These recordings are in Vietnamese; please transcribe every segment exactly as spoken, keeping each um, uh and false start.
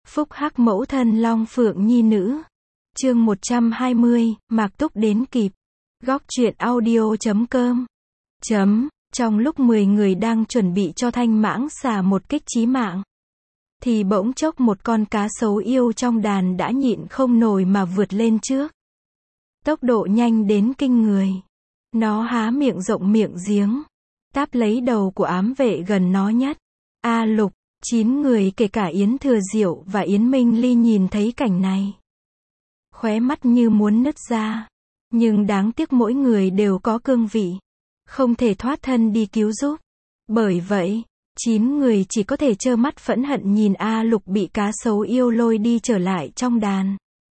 Phúc hắc mẫu thân Long Phượng Nhi nữ. Chương một trăm hai mươi, Mạc Túc đến kịp. Góc truyện audio chấm com. Chấm, trong lúc mười người đang chuẩn bị cho thanh mãng xà một kích chí mạng, thì bỗng chốc một con cá sấu yêu trong đàn đã nhịn không nổi mà vượt lên trước. Tốc độ nhanh đến kinh người. Nó há miệng rộng miệng giếng, táp lấy đầu của ám vệ gần nó nhất. A Lục, chín người kể cả Yến Thừa Diệu và Yến Minh Ly nhìn thấy cảnh này, khóe mắt như muốn nứt ra. Nhưng đáng tiếc mỗi người đều có cương vị, không thể thoát thân đi cứu giúp. Bởi vậy, chín người chỉ có thể trơ mắt phẫn hận nhìn A Lục bị cá sấu yêu lôi đi trở lại trong đàn,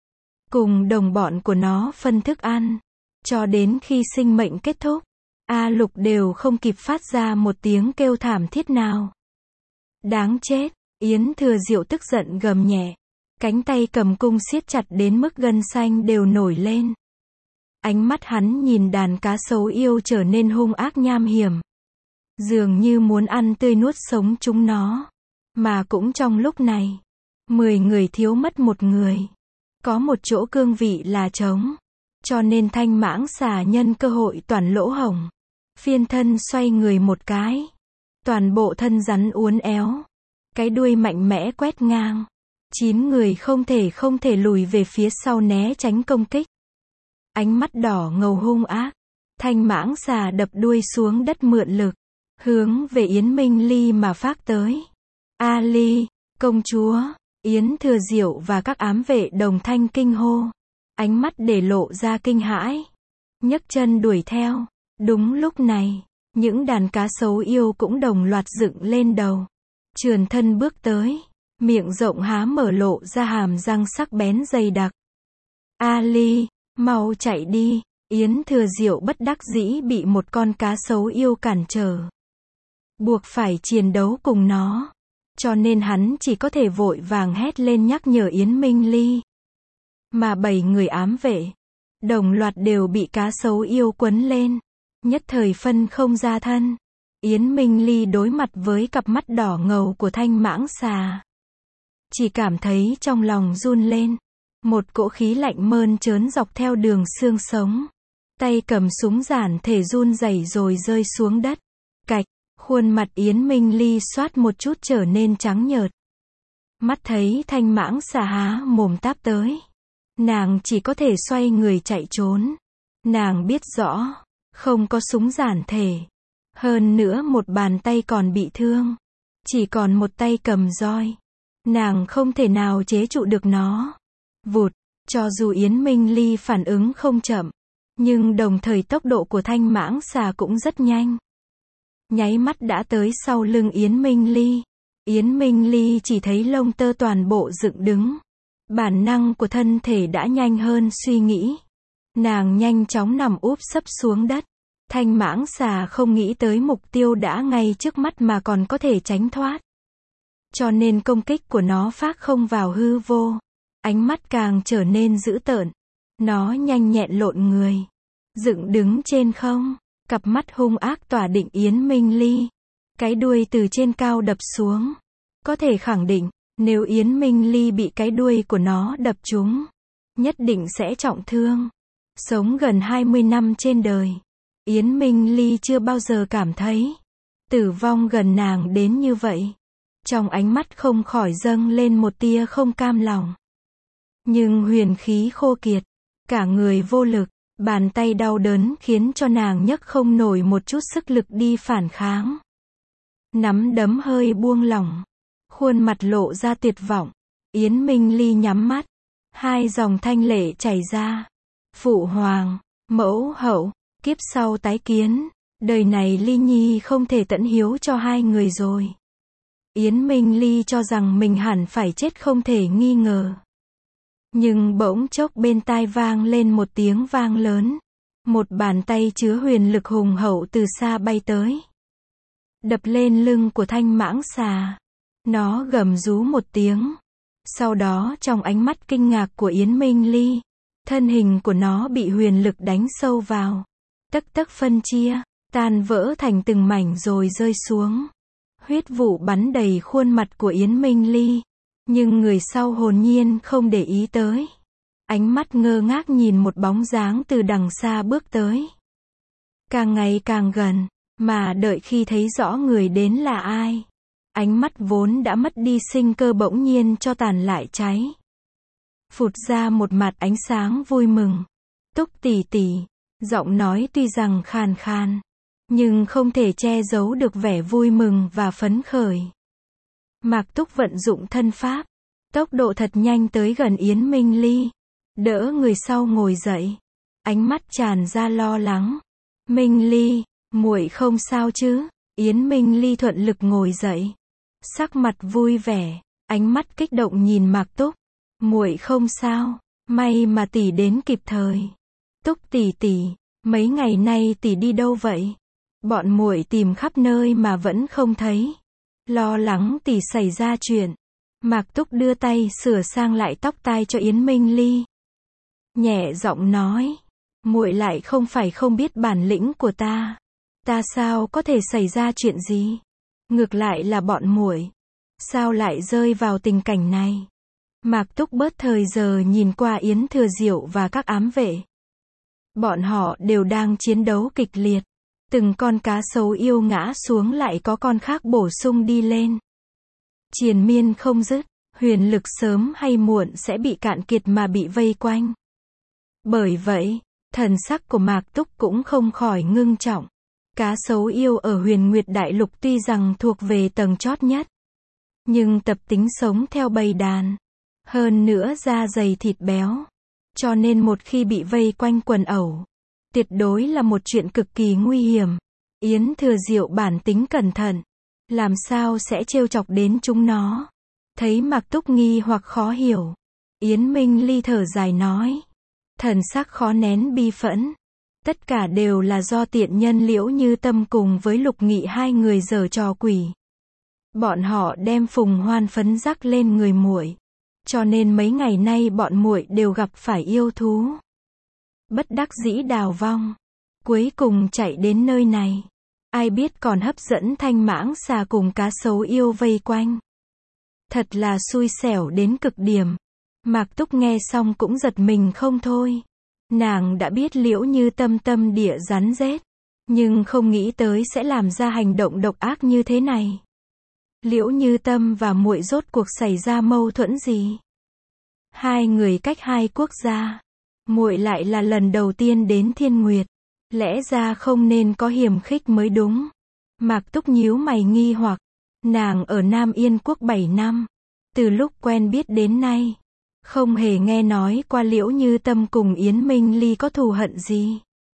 cùng đồng bọn của nó phân thức ăn. Cho đến khi sinh mệnh kết thúc, A Lục đều không kịp phát ra một tiếng kêu thảm thiết nào. Đáng chết, Yến Thừa Diệu tức giận gầm nhẹ, cánh tay cầm cung siết chặt đến mức gân xanh đều nổi lên. Ánh mắt hắn nhìn đàn cá sấu yêu trở nên hung ác nham hiểm, dường như muốn ăn tươi nuốt sống chúng nó. Mà cũng trong lúc này, mười người thiếu mất một người. Có một chỗ cương vị là trống, cho nên thanh mãng xà nhân cơ hội toàn lỗ hổng, phiên thân xoay người một cái. Toàn bộ thân rắn uốn éo, cái đuôi mạnh mẽ quét ngang. Chín người không thể không thể lùi về phía sau né tránh công kích. Ánh mắt đỏ ngầu hung ác, thanh mãng xà đập đuôi xuống đất mượn lực, hướng về Yến Minh Ly mà phác tới. A Ly, công chúa. Yến Thừa Diệu và các ám vệ đồng thanh kinh hô, ánh mắt để lộ ra kinh hãi, nhấc chân đuổi theo. Đúng lúc này, những đàn cá sấu yêu cũng đồng loạt dựng lên đầu, trườn thân bước tới, miệng rộng há mở lộ ra hàm răng sắc bén dày đặc. A Ly, mau chạy đi. Yến Thừa Diệu bất đắc dĩ bị một con cá sấu yêu cản trở, buộc phải chiến đấu cùng nó, cho nên hắn chỉ có thể vội vàng hét lên nhắc nhở Yến Minh Ly. Mà bảy người ám vệ đồng loạt đều bị cá sấu yêu quấn lên, nhất thời phân không ra thân. Yến Minh Ly đối mặt với cặp mắt đỏ ngầu của thanh mãng xà, chỉ cảm thấy trong lòng run lên, một cỗ khí lạnh mơn trớn dọc theo đường xương sống. Tay cầm súng giản thể run rẩy rồi rơi xuống đất. Cạch, khuôn mặt Yến Minh Ly xoát một chút trở nên trắng nhợt. Mắt thấy thanh mãng xà há mồm táp tới, nàng chỉ có thể xoay người chạy trốn. Nàng biết rõ, không có súng giản thể, hơn nữa một bàn tay còn bị thương, chỉ còn một tay cầm roi, nàng không thể nào chế trụ được nó. Vụt, cho dù Yến Minh Ly phản ứng không chậm, nhưng đồng thời tốc độ của thanh mãng xà cũng rất nhanh, nháy mắt đã tới sau lưng Yến Minh Ly. Yến Minh Ly chỉ thấy lông tơ toàn bộ dựng đứng, bản năng của thân thể đã nhanh hơn suy nghĩ. Nàng nhanh chóng nằm úp sấp xuống đất. Thanh mãng xà không nghĩ tới mục tiêu đã ngay trước mắt mà còn có thể tránh thoát, cho nên công kích của nó phác không vào hư vô. Ánh mắt càng trở nên dữ tợn, nó nhanh nhẹn lộn người, dựng đứng trên không, cặp mắt hung ác tỏa định Yến Minh Ly, cái đuôi từ trên cao đập xuống. Có thể khẳng định, nếu Yến Minh Ly bị cái đuôi của nó đập trúng, nhất định sẽ trọng thương. Sống gần hai mươi năm trên đời, Yến Minh Ly chưa bao giờ cảm thấy tử vong gần nàng đến như vậy. Trong ánh mắt không khỏi dâng lên một tia không cam lòng, nhưng huyền khí khô kiệt, cả người vô lực, bàn tay đau đớn khiến cho nàng nhấc không nổi một chút sức lực đi phản kháng. Nắm đấm hơi buông lỏng, khuôn mặt lộ ra tuyệt vọng. Yến Minh Ly nhắm mắt, hai dòng thanh lệ chảy ra. Phụ hoàng, mẫu hậu, kiếp sau tái kiến, đời này Ly Nhi không thể tận hiếu cho hai người rồi. Yến Minh Ly cho rằng mình hẳn phải chết không thể nghi ngờ. Nhưng bỗng chốc bên tai vang lên một tiếng vang lớn. Một bàn tay chứa huyền lực hùng hậu từ xa bay tới, đập lên lưng của thanh mãng xà. Nó gầm rú một tiếng. Sau đó trong ánh mắt kinh ngạc của Yến Minh Ly, thân hình của nó bị huyền lực đánh sâu vào, tấc tấc phân chia, tan vỡ thành từng mảnh rồi rơi xuống. Huyết vụ bắn đầy khuôn mặt của Yến Minh Ly. Nhưng người sau hồn nhiên không để ý tới. Ánh mắt ngơ ngác nhìn một bóng dáng từ đằng xa bước tới. Càng ngày càng gần, mà đợi khi thấy rõ người đến là ai. Ánh mắt vốn đã mất đi sinh cơ bỗng nhiên cho tàn lại cháy. Phụt ra một mặt ánh sáng vui mừng. Túc tỷ tỷ, giọng nói tuy rằng khàn khàn, nhưng không thể che giấu được vẻ vui mừng và phấn khởi. Mạc Túc vận dụng thân pháp, tốc độ thật nhanh tới gần Yến Minh Ly, đỡ người sau ngồi dậy, ánh mắt tràn ra lo lắng. Minh Ly, muội không sao chứ? Yến Minh Ly thuận lực ngồi dậy, sắc mặt vui vẻ, ánh mắt kích động nhìn Mạc Túc. Muội không sao, may mà tỷ đến kịp thời. Túc tỷ tỷ, mấy ngày nay tỷ đi đâu vậy? Bọn muội tìm khắp nơi mà vẫn không thấy. Lo lắng tỷ xảy ra chuyện. Mạc Túc đưa tay sửa sang lại tóc tai cho Yến Minh Ly. Nhẹ giọng nói, muội lại không phải không biết bản lĩnh của ta. Ta sao có thể xảy ra chuyện gì? Ngược lại là bọn muội, sao lại rơi vào tình cảnh này? Mạc Túc bớt thời giờ nhìn qua Yến Thừa Diệu và các ám vệ. Bọn họ đều đang chiến đấu kịch liệt. Từng con cá sấu yêu ngã xuống lại có con khác bổ sung đi lên. Triền miên không dứt, huyền lực sớm hay muộn sẽ bị cạn kiệt mà bị vây quanh. Bởi vậy, thần sắc của Mạc Túc cũng không khỏi ngưng trọng. Cá sấu yêu ở Huyền Nguyệt Đại Lục tuy rằng thuộc về tầng chót nhất, nhưng tập tính sống theo bầy đàn. Hơn nữa da dày thịt béo. Cho nên một khi bị vây quanh quần ẩu, tuyệt đối là một chuyện cực kỳ nguy hiểm. Yến Thừa Diệu bản tính cẩn thận, làm sao sẽ trêu chọc đến chúng nó. Thấy Mạc Túc nghi hoặc khó hiểu, Yến Minh Ly thở dài nói, thần sắc khó nén bi phẫn. Tất cả đều là do tiện nhân Liễu Như Tâm cùng với Lục Nghị hai người giở trò quỷ. Bọn họ đem phùng hoan phấn rắc lên người muội, cho nên mấy ngày nay bọn muội đều gặp phải yêu thú. Bất đắc dĩ đào vong, cuối cùng chạy đến nơi này. Ai biết còn hấp dẫn thanh mãng xà cùng cá sấu yêu vây quanh. Thật là xui xẻo đến cực điểm. Mạc Túc nghe xong cũng giật mình không thôi. Nàng đã biết Liễu Như Tâm tâm địa rắn rết, nhưng không nghĩ tới sẽ làm ra hành động độc ác như thế này. Liễu Như Tâm và muội rốt cuộc xảy ra mâu thuẫn gì? Hai người cách hai quốc gia, muội lại là lần đầu tiên đến Thiên Nguyệt, lẽ ra không nên có hiềm khích mới đúng. Mạc Túc nhíu mày nghi hoặc, nàng ở Nam Yên quốc bảy năm, từ lúc quen biết đến nay, không hề nghe nói qua Liễu Như Tâm cùng Yến Minh Ly có thù hận gì.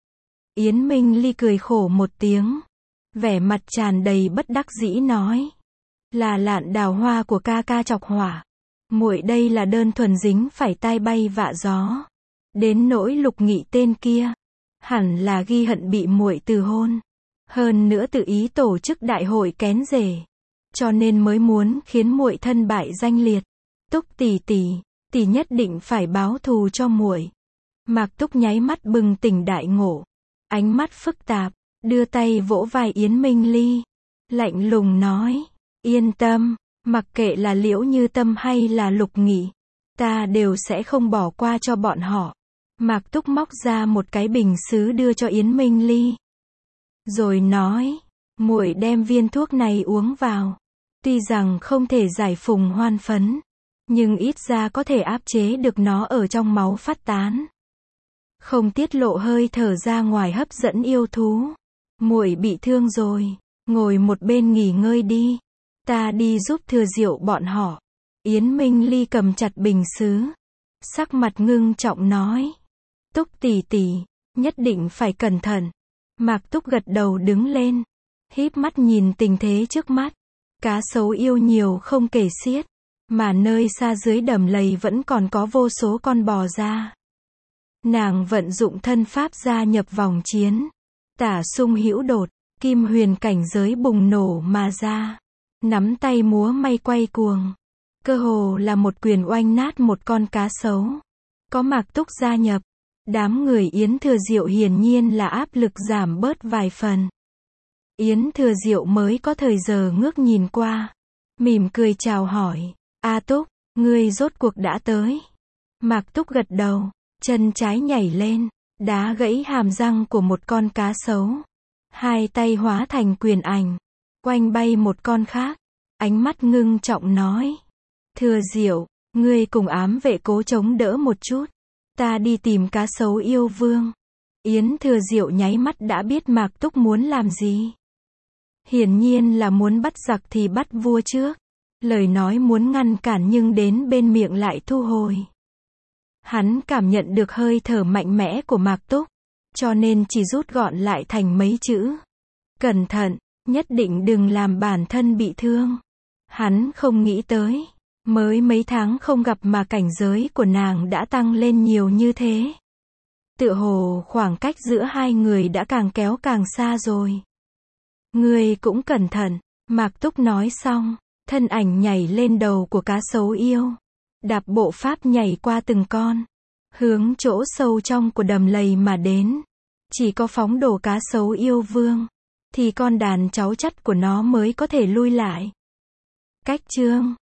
Yến Minh Ly cười khổ một tiếng, vẻ mặt tràn đầy bất đắc dĩ nói, là Lạn Đào Hoa của ca ca chọc hỏa. Muội đây là đơn thuần dính phải tai bay vạ gió. Đến nỗi Lục Nghị tên kia, hẳn là ghi hận bị muội từ hôn. Hơn nữa tự ý tổ chức đại hội kén rể, cho nên mới muốn khiến muội thân bại danh liệt. Túc tỷ tỷ, tỷ nhất định phải báo thù cho muội. Mạc Túc nháy mắt bừng tỉnh đại ngộ, ánh mắt phức tạp, đưa tay vỗ vai Yến Minh Ly, lạnh lùng nói, yên tâm, mặc kệ là Liễu Như Tâm hay là Lục Nghị, ta đều sẽ không bỏ qua cho bọn họ. Mạc Túc móc ra một cái bình sứ đưa cho Yến Minh Ly, rồi nói, muội đem viên thuốc này uống vào. Tuy rằng không thể giải phùng hoan phấn, nhưng ít ra có thể áp chế được nó ở trong máu phát tán, không tiết lộ hơi thở ra ngoài hấp dẫn yêu thú. Muội bị thương rồi, ngồi một bên nghỉ ngơi đi, ta đi giúp Thừa Diệu bọn họ. Yến Minh Ly cầm chặt bình sứ, sắc mặt ngưng trọng nói, Túc tỷ tỷ, nhất định phải cẩn thận. Mạc Túc gật đầu đứng lên, híp mắt nhìn tình thế trước mắt. Cá sấu yêu nhiều không kể xiết, mà nơi xa dưới đầm lầy vẫn còn có vô số con bò ra. Nàng vận dụng thân pháp gia nhập vòng chiến, tả sung hữu đột, kim huyền cảnh giới bùng nổ mà ra, nắm tay múa may quay cuồng, cơ hồ là một quyền oanh nát một con cá sấu. Có Mạc Túc gia nhập, đám người Yến Thừa Diệu hiển nhiên là áp lực giảm bớt vài phần. Yến Thừa Diệu mới có thời giờ ngước nhìn qua, mỉm cười chào hỏi, A Túc, Ngươi rốt cuộc đã tới. Mạc Túc gật đầu, chân trái nhảy lên, đá gãy hàm răng của một con cá sấu. Hai tay hóa thành quyền ảnh, quanh bay một con khác, ánh mắt ngưng trọng nói. Thừa Diệu, ngươi cùng ám vệ cố chống đỡ một chút, ta đi tìm cá sấu yêu vương. Yến Thừa Diệu nháy mắt đã biết Mạc Túc muốn làm gì. Hiển nhiên là muốn bắt giặc thì bắt vua trước. Lời nói muốn ngăn cản nhưng đến bên miệng lại thu hồi. Hắn cảm nhận được hơi thở mạnh mẽ của Mạc Túc, cho nên chỉ rút gọn lại thành mấy chữ. Cẩn thận, nhất định đừng làm bản thân bị thương. Hắn không nghĩ tới, mới mấy tháng không gặp mà cảnh giới của nàng đã tăng lên nhiều như thế. Tựa hồ khoảng cách giữa hai người đã càng kéo càng xa rồi. Ngươi cũng cẩn thận, Mạc Túc nói xong, thân ảnh nhảy lên đầu của cá sấu yêu. Đạp bộ pháp nhảy qua từng con, hướng chỗ sâu trong của đầm lầy mà đến. Chỉ có phóng đổ cá sấu yêu vương, thì con đàn cháu chắt của nó mới có thể lui lại. Cách chương